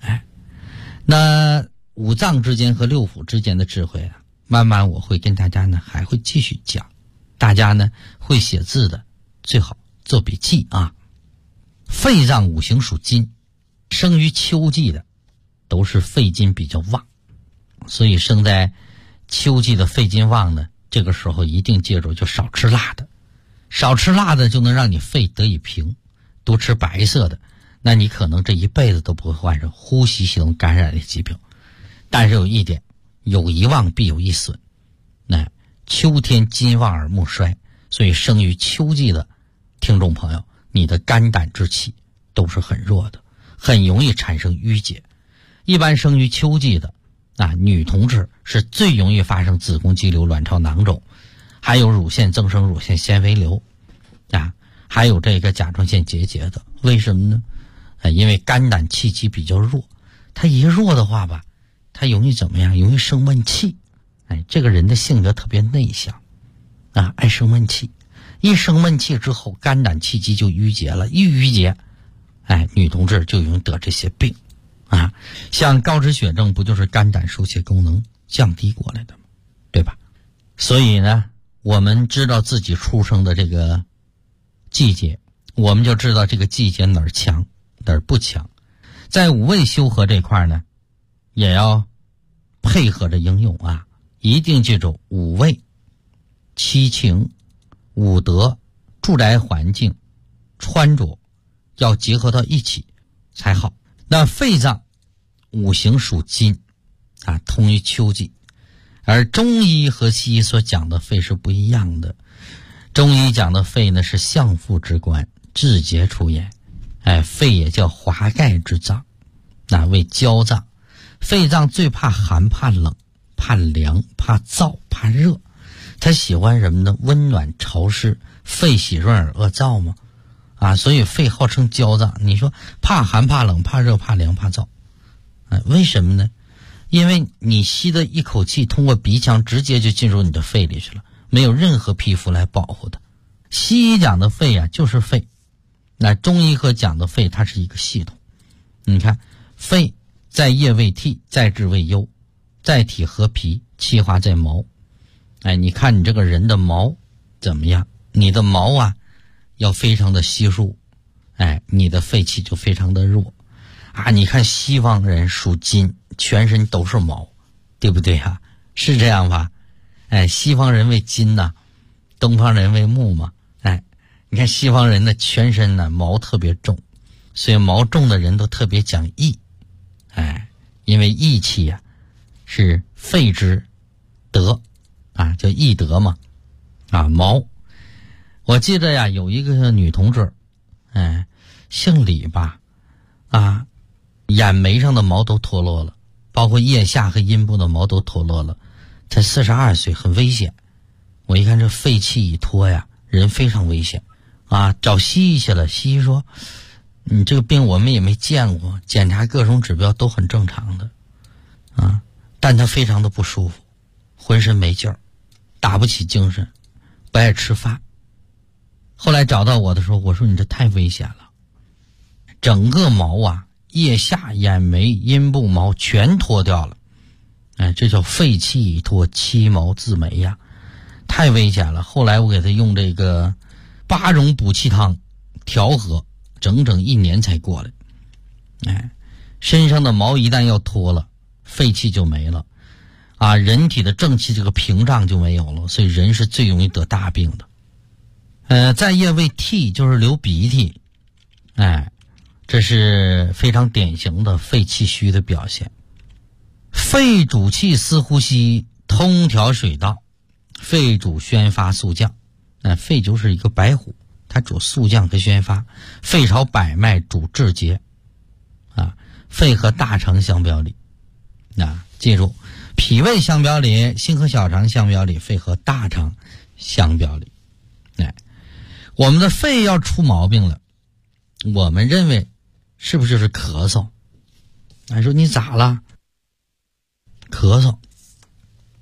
那五脏之间和六腑之间的智慧啊，慢慢我会跟大家呢还会继续讲。大家呢会写字的最好做笔记啊。肺脏五行属金，生于秋季的都是肺金比较旺，所以生在秋季的肺金旺呢，这个时候一定记住就少吃辣的，少吃辣的就能让你肺得以平，多吃白色的，那你可能这一辈子都不会患上呼吸系统感染的疾病。但是有一点，有一旺必有一损，那秋天金旺而木衰，所以生于秋季的听众朋友，你的肝胆之气都是很弱的，很容易产生淤结。一般生于秋季的女同志是最容易发生子宫肌瘤、卵巢囊肿，还有乳腺增生、乳腺纤维瘤还有这个甲状腺结节的。为什么呢？因为肝胆气机比较弱，它一弱的话吧，它容易怎么样？容易生闷气。这个人的性格特别内向爱生闷气。一生闷气之后，肝胆气机就淤结了，一淤结，女同志就容易得这些病像高脂血症不就是肝胆疏泄功能降低过来的吗？对吧？所以呢，我们知道自己出生的这个季节，我们就知道这个季节哪儿强哪儿不强。在五味修和这块呢，也要配合着应用一定记住五味、七情、五德、住宅环境、穿着要结合到一起才好。那肺脏五行属金通于秋季，而中医和西医所讲的肺是不一样的。中医讲的肺呢是相父之官，志节出焉，肺也叫华盖之脏，为焦脏。肺脏最怕寒、怕冷、怕凉、怕燥、怕热，它喜欢什么呢？温暖潮湿，肺喜润而恶燥吗？所以肺号称焦脏。你说怕寒、怕冷、怕热、怕凉、怕燥，为什么呢？因为你吸的一口气通过鼻腔直接就进入你的肺里去了，没有任何皮肤来保护它。西医讲的肺就是肺，那中医和讲的肺它是一个系统。你看，肺在液为涕，在志为忧，在体合皮，气化在毛。你看你这个人的毛怎么样？你的毛要非常的稀疏，你的肺气就非常的弱你看西方人属金，全身都是毛，对不对是这样吧？西方人为金东方人为木嘛。你看西方人的全身毛特别重，所以毛重的人都特别讲义。因为义气是肺之德叫义德嘛。毛，我记得有一个女同志姓李吧眼眉上的毛都脱落了，包括腋下和阴部的毛都脱落了，才42岁，很危险。我一看这肺气一脱人非常危险找西医去了。西医说你这个病我们也没见过，检查各种指标都很正常的但他非常的不舒服，浑身没劲儿，打不起精神，不爱吃饭。后来找到我的时候，我说你这太危险了，整个毛腋下、眼眉、阴部毛全脱掉了。这叫肺气已脱，七毛自没太危险了。后来我给他用这个8种补气汤调和，整整1年才过来。身上的毛一旦要脱了，肺气就没了人体的正气这个屏障就没有了，所以人是最容易得大病的。在液为涕，就是流鼻涕，这是非常典型的肺气虚的表现。肺主气司呼吸，通调水道，肺主宣发肃降。肺就是一个白虎，它主肃降和宣发。肺朝百脉，主志节肺和大肠相表里记住，脾胃相表里，心和小肠相表里，肺和大肠相表里。我们的肺要出毛病了，我们认为是不是就是咳嗽？说你咋了？咳嗽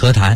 咳痰、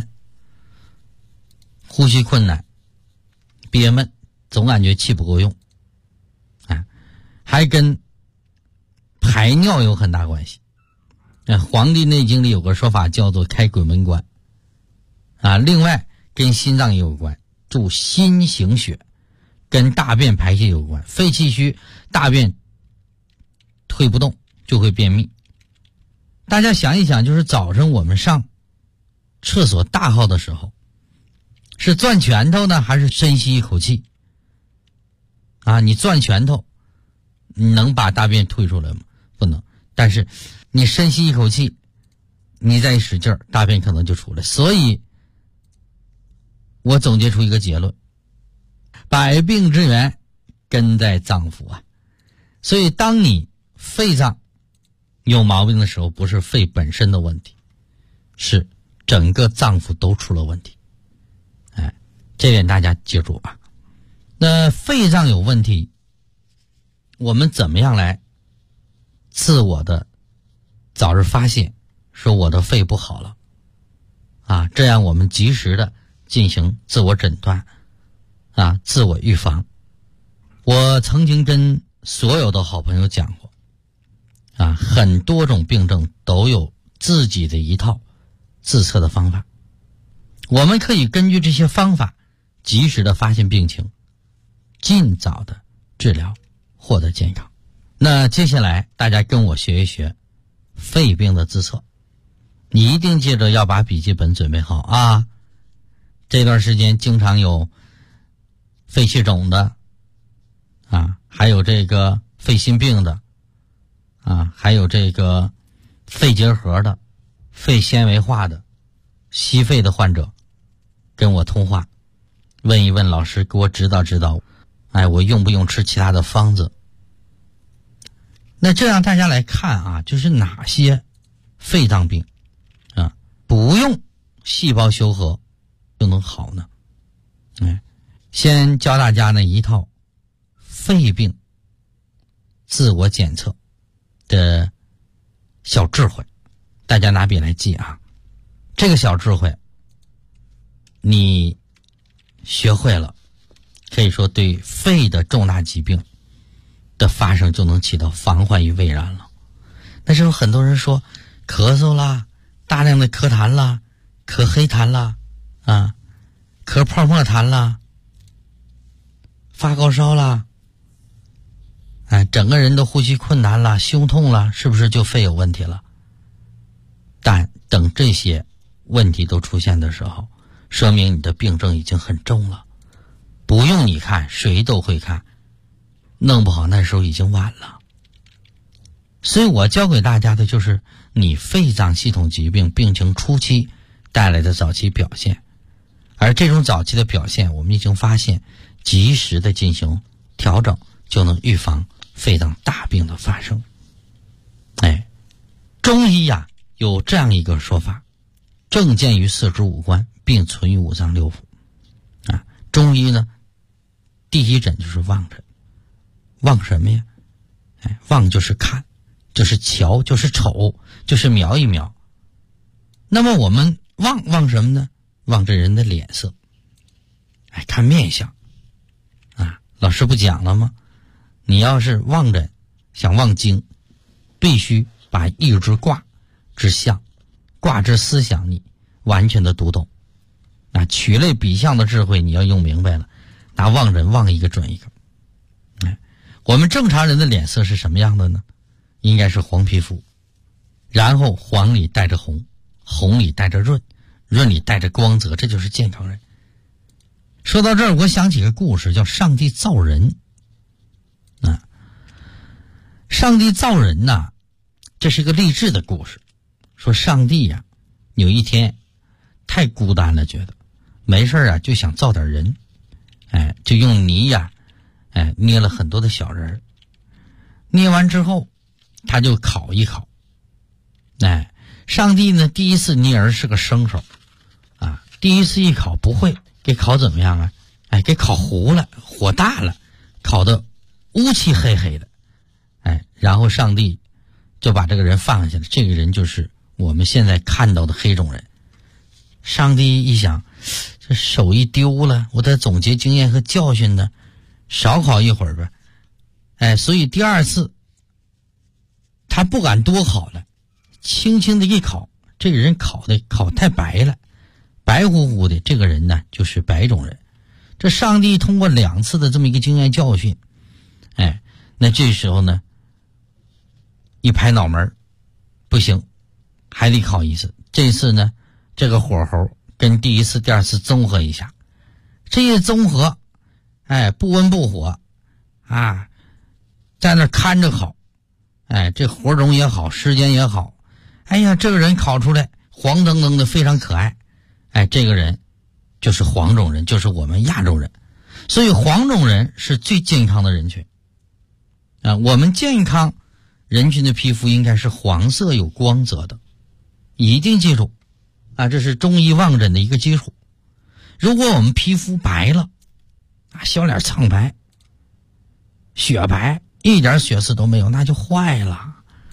呼吸困难、憋闷，总感觉气不够用，还跟排尿有很大关系。黄帝内经里有个说法叫做开鬼门关另外跟心脏也有关，主心行血，跟大便排泄有关。肺气虚，大便推不动，就会便秘。大家想一想，就是早晨我们上厕所大号的时候，是攥拳头呢，还是深吸一口气你攥拳头，你能把大便推出来吗？不能。但是你深吸一口气，你再一使劲，大便可能就出来。所以我总结出一个结论，百病之源根在脏腑所以当你肺脏有毛病的时候，不是肺本身的问题，是整个脏腑都出了问题。这点大家记住那肺脏有问题，我们怎么样来自我的早日发现，说我的肺不好了这样我们及时的进行自我诊断自我预防。我曾经跟所有的好朋友讲过很多种病症都有自己的一套自测的方法，我们可以根据这些方法及时的发现病情，尽早的治疗，获得健康。那接下来大家跟我学一学肺病的自测，你一定记着要把笔记本准备好这段时间经常有肺气肿的还有这个肺心病的还有这个肺结核的、肺纤维化的、吸肺的患者跟我通话，问一问老师，给我指导指导我用不用吃其他的方子。那这样大家来看就是哪些肺脏病不用细胞修合就能好呢？先教大家呢一套肺病自我检测的小智慧，大家拿笔来记这个小智慧你学会了，可以说对肺的重大疾病的发生就能起到防患于未然了。但是有很多人说咳嗽啦，大量的咳痰啦，咳黑痰啦咳泡沫痰啦，发高烧啦整个人都呼吸困难啦，胸痛啦，是不是就肺有问题了？但等这些问题都出现的时候，说明你的病症已经很重了，不用你看，谁都会看，弄不好那时候已经晚了。所以我教给大家的就是你肺脏系统疾病病情初期带来的早期表现，而这种早期的表现我们已经发现，及时的进行调整，就能预防肺脏大病的发生。中医有这样一个说法，症见于四肢五官，并存于五脏六腑中医呢第一诊就是望诊。望什么呀？望就是看，就是瞧，就是瞅，就是瞄一瞄。那么我们望什么呢？望这人的脸色，看面相老师不讲了吗？你要是望诊想望经，必须把一之卦之象、卦之思想你完全的读懂取类比象的智慧你要用明白了，拿望诊望一个准一个。我们正常人的脸色是什么样的呢？应该是黄皮肤，然后黄里带着红，红里带着润，润里带着光泽，这就是健康人。说到这儿，我想起个故事，叫上帝造人上帝造人这是个励志的故事。说上帝有一天太孤单了，觉得没事就想造点人，就用泥捏了很多的小人，捏完之后他就烤一烤。上帝呢第一次捏人是个生手第一次一烤不会，给烤怎么样给烤糊了，火大了，烤得乌漆黑黑的。然后上帝就把这个人放下了，这个人就是我们现在看到的黑种人。 上帝一想，这手一丢了，我得总结经验和教训呢，少考一会儿呗。所以第二次他不敢多考了，轻轻的一考，这个人考太白了，白乎乎的，这个人呢就是白种人。这上帝通过2次的这么一个经验教训，那这时候呢一拍脑门，不行，还得考一次。这次呢这个火候跟第一次第二次综合一下，这一综合不温不火啊，在那看着考，这活种也好，时间也好，这个人考出来黄澄澄的，非常可爱。这个人就是黄种人，就是我们亚洲人。所以黄种人是最健康的人群我们健康人群的皮肤应该是黄色有光泽的，一定记住这是中医望诊的一个基础。如果我们皮肤白了小脸苍白雪白，一点血丝都没有，那就坏了。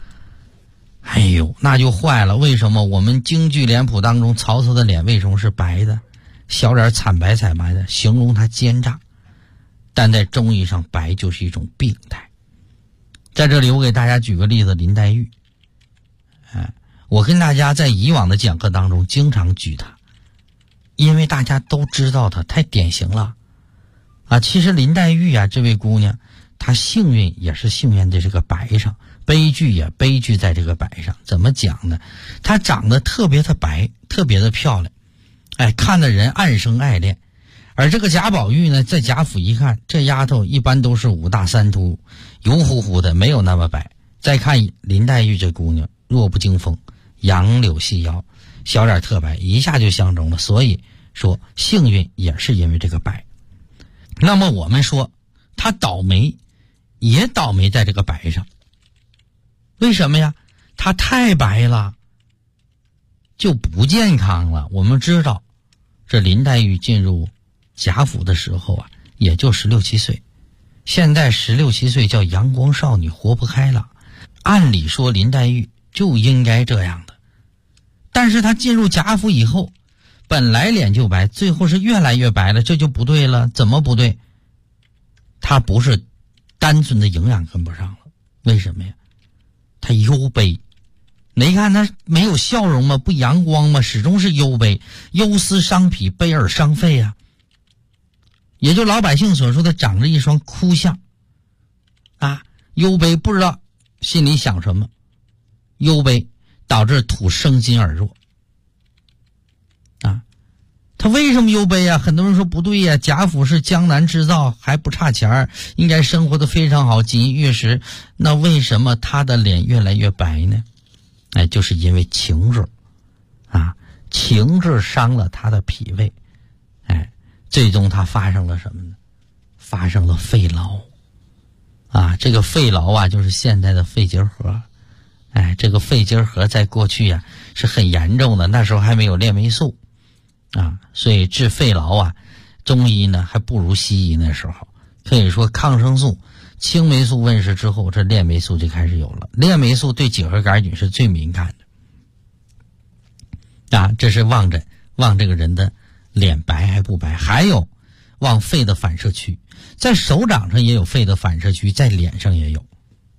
那就坏了。为什么我们京剧脸谱当中曹操的脸为什么是白的，小脸惨白惨白的，形容他奸诈，但在中医上白就是一种病态。在这里我给大家举个例子，林黛玉我跟大家在以往的讲课当中经常举她，因为大家都知道她太典型了其实林黛玉这位姑娘，她幸运也是幸运在这个白上，悲剧也悲剧在这个白上。怎么讲呢？她长得特别的白，特别的漂亮，看的人暗生爱恋。而这个贾宝玉呢，在贾府一看，这丫头一般都是5大3粗，油乎乎的，没有那么白。再看林黛玉这姑娘，弱不禁风，杨柳细腰，小脸特白，一下就相中了。所以说幸运也是因为这个白。那么我们说她倒霉也倒霉在这个白上，为什么呀？她太白了就不健康了。我们知道这林黛玉进入贾府的时候也就16、17岁，现在16、17岁叫阳光少女，活不开了。按理说林黛玉就应该这样的，但是她进入贾府以后，本来脸就白，最后是越来越白了，这就不对了。怎么不对？她不是单纯的营养跟不上了，为什么呀？她忧悲。你看她没有笑容吗？不阳光吗？始终是忧悲，忧思伤脾，悲而伤肺也就老百姓所说的长着一双哭相忧悲，不知道心里想什么，忧悲导致土生金而弱他为什么忧悲很多人说不对贾府是江南织造，还不差钱，应该生活的非常好，锦衣玉食，那为什么他的脸越来越白呢？就是因为情志情志伤了他的脾胃，最终他发生了什么呢？发生了肺痨这个肺痨就是现在的肺结核。这个肺结核在过去是很严重的，那时候还没有链霉素所以治肺痨中医呢还不如西医。那时候可以说抗生素、青霉素问世之后，这链霉素就开始有了。链霉素对结核杆菌是最敏感的这是望诊，望这个人的脸白还不白。还有望肺的反射区，在手掌上也有肺的反射区，在脸上也有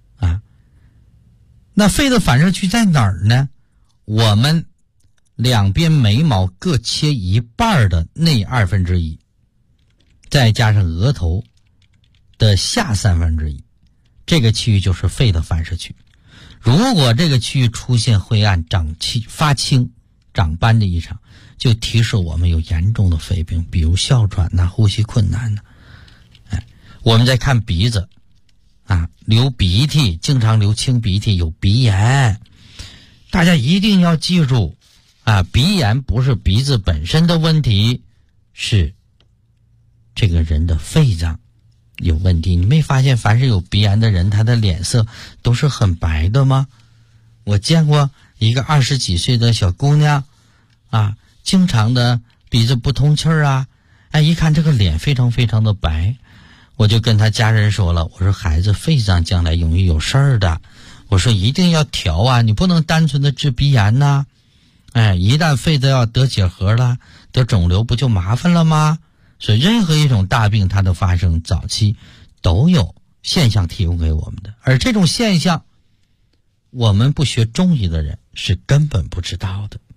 那肺的反射区在哪儿呢？我们两边眉毛各切一半的内1/2，再加上额头的下1/3，这个区域就是肺的反射区。如果这个区域出现灰暗、长气、发青、长斑的异常，就提示我们有严重的肺病，比如哮喘呼吸困难我们再看鼻子流鼻涕，经常流清鼻涕，有鼻炎。大家一定要记住鼻炎不是鼻子本身的问题，是这个人的肺脏有问题。你没发现凡是有鼻炎的人，他的脸色都是很白的吗？我见过一个20几岁的小姑娘经常的鼻子不通气一看这个脸非常非常的白，我就跟他家人说了，我说孩子肺脏将来容易有事儿的，我说一定要调你不能单纯的治鼻炎一旦肺子要得结核了，得肿瘤，不就麻烦了吗？所以任何一种大病它的发生早期都有现象提供给我们的，而这种现象我们不学中医的人是根本不知道的。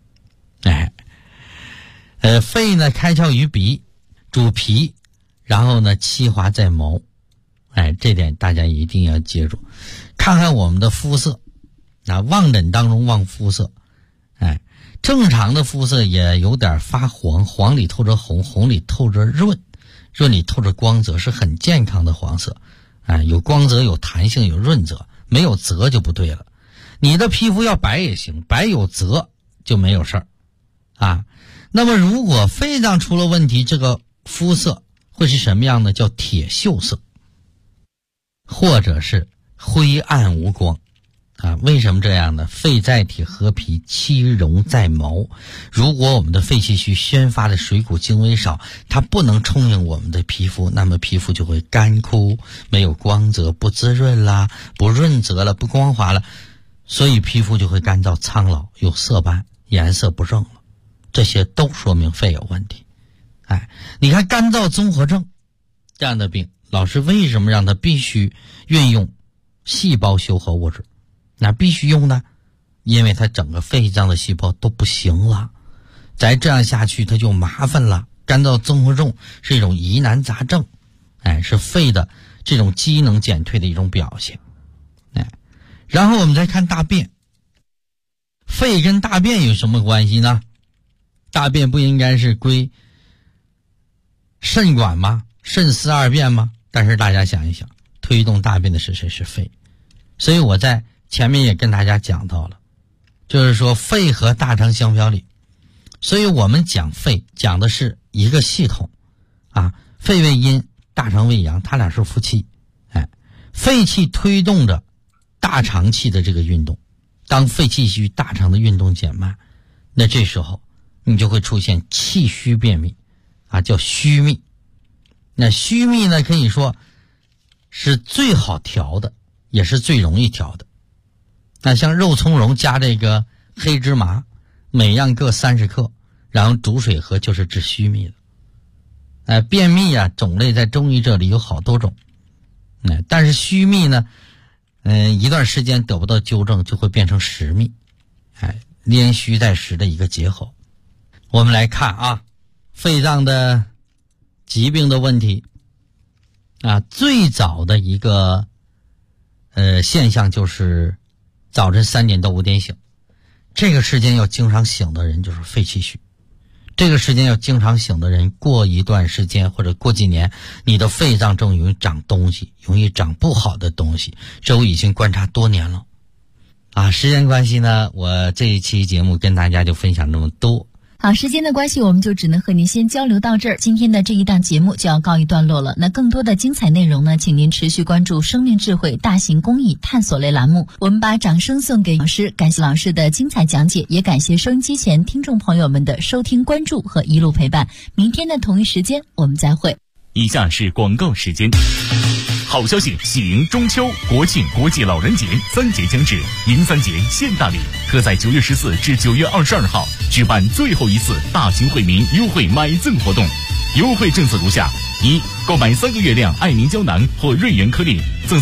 肺呢开窍于鼻，主脾，然后呢气化在毛。这点大家一定要记住。看看我们的肤色，望诊当中望肤色，正常的肤色也有点发黄，黄里透着红，红里透着润，润里透着光泽，是很健康的黄色。有光泽，有弹性，有润泽，没有泽就不对了。你的皮肤要白也行，白有泽就没有事儿。那么如果肺脏出了问题，这个肤色会是什么样呢？叫铁锈色，或者是灰暗无光。为什么这样呢？肺在体合脾，气容在毛。如果我们的肺气虚宣发的水谷精微少，它不能充盈我们的皮肤，那么皮肤就会干枯，没有光泽，不滋润啦，不润泽了，不光滑了，所以皮肤就会干燥苍老，有色斑，颜色不正了。这些都说明肺有问题。你看干燥综合症这样的病，老师为什么让它必须运用细胞修合物质？那必须用呢，因为它整个肺脏的细胞都不行了，再这样下去它就麻烦了。干燥综合症是一种疑难杂症，是肺的这种机能减退的一种表现。然后我们再看大便，肺跟大便有什么关系呢？大便不应该是归肾管吗？肾司二便吗？但是大家想一想，推动大便的是谁？是肺。所以我在前面也跟大家讲到了，就是说肺和大肠相表里，所以我们讲肺讲的是一个系统肺为阴，大肠为阳，它俩是夫妻。肺气推动着大肠气的这个运动，当肺气虚，大肠的运动减慢，那这时候你就会出现气虚便秘叫虚秘。那虚秘呢，可以说是最好调的，也是最容易调的。那像肉苁蓉加这个黑芝麻，每样各30克，然后煮水喝，就是治虚秘的。便秘种类在中医这里有好多种。但是虚秘呢，一段时间得不到纠正，就会变成实秘。连虚带实的一个结合。我们来看肺脏的疾病的问题最早的一个现象就是早晨3点到5点醒，这个时间要经常醒的人就是肺气虚。这个时间要经常醒的人，过一段时间或者过几年，你的肺脏正容易长东西，容易长不好的东西，这我已经观察多年了时间关系呢，我这一期节目跟大家就分享这么多。 好，时间的关系，我们就只能和您先交流到这儿。今天的这一档节目就要告一段落了。那更多的精彩内容呢，请您持续关注生命智慧大型公益探索类栏目。我们把掌声送给老师，感谢老师的精彩讲解，也感谢收音机前听众朋友们的收听关注和一路陪伴。明天的同一时间我们再会。 以下是广告时间。好消息，喜迎中秋、国庆、国际老人节3节将至，迎3节献大礼，特在9月14至9月22号举办最后一次大型惠民优惠买赠活动。优惠政策如下：1、购买3个月亮爱凝胶囊或瑞元颗粒赠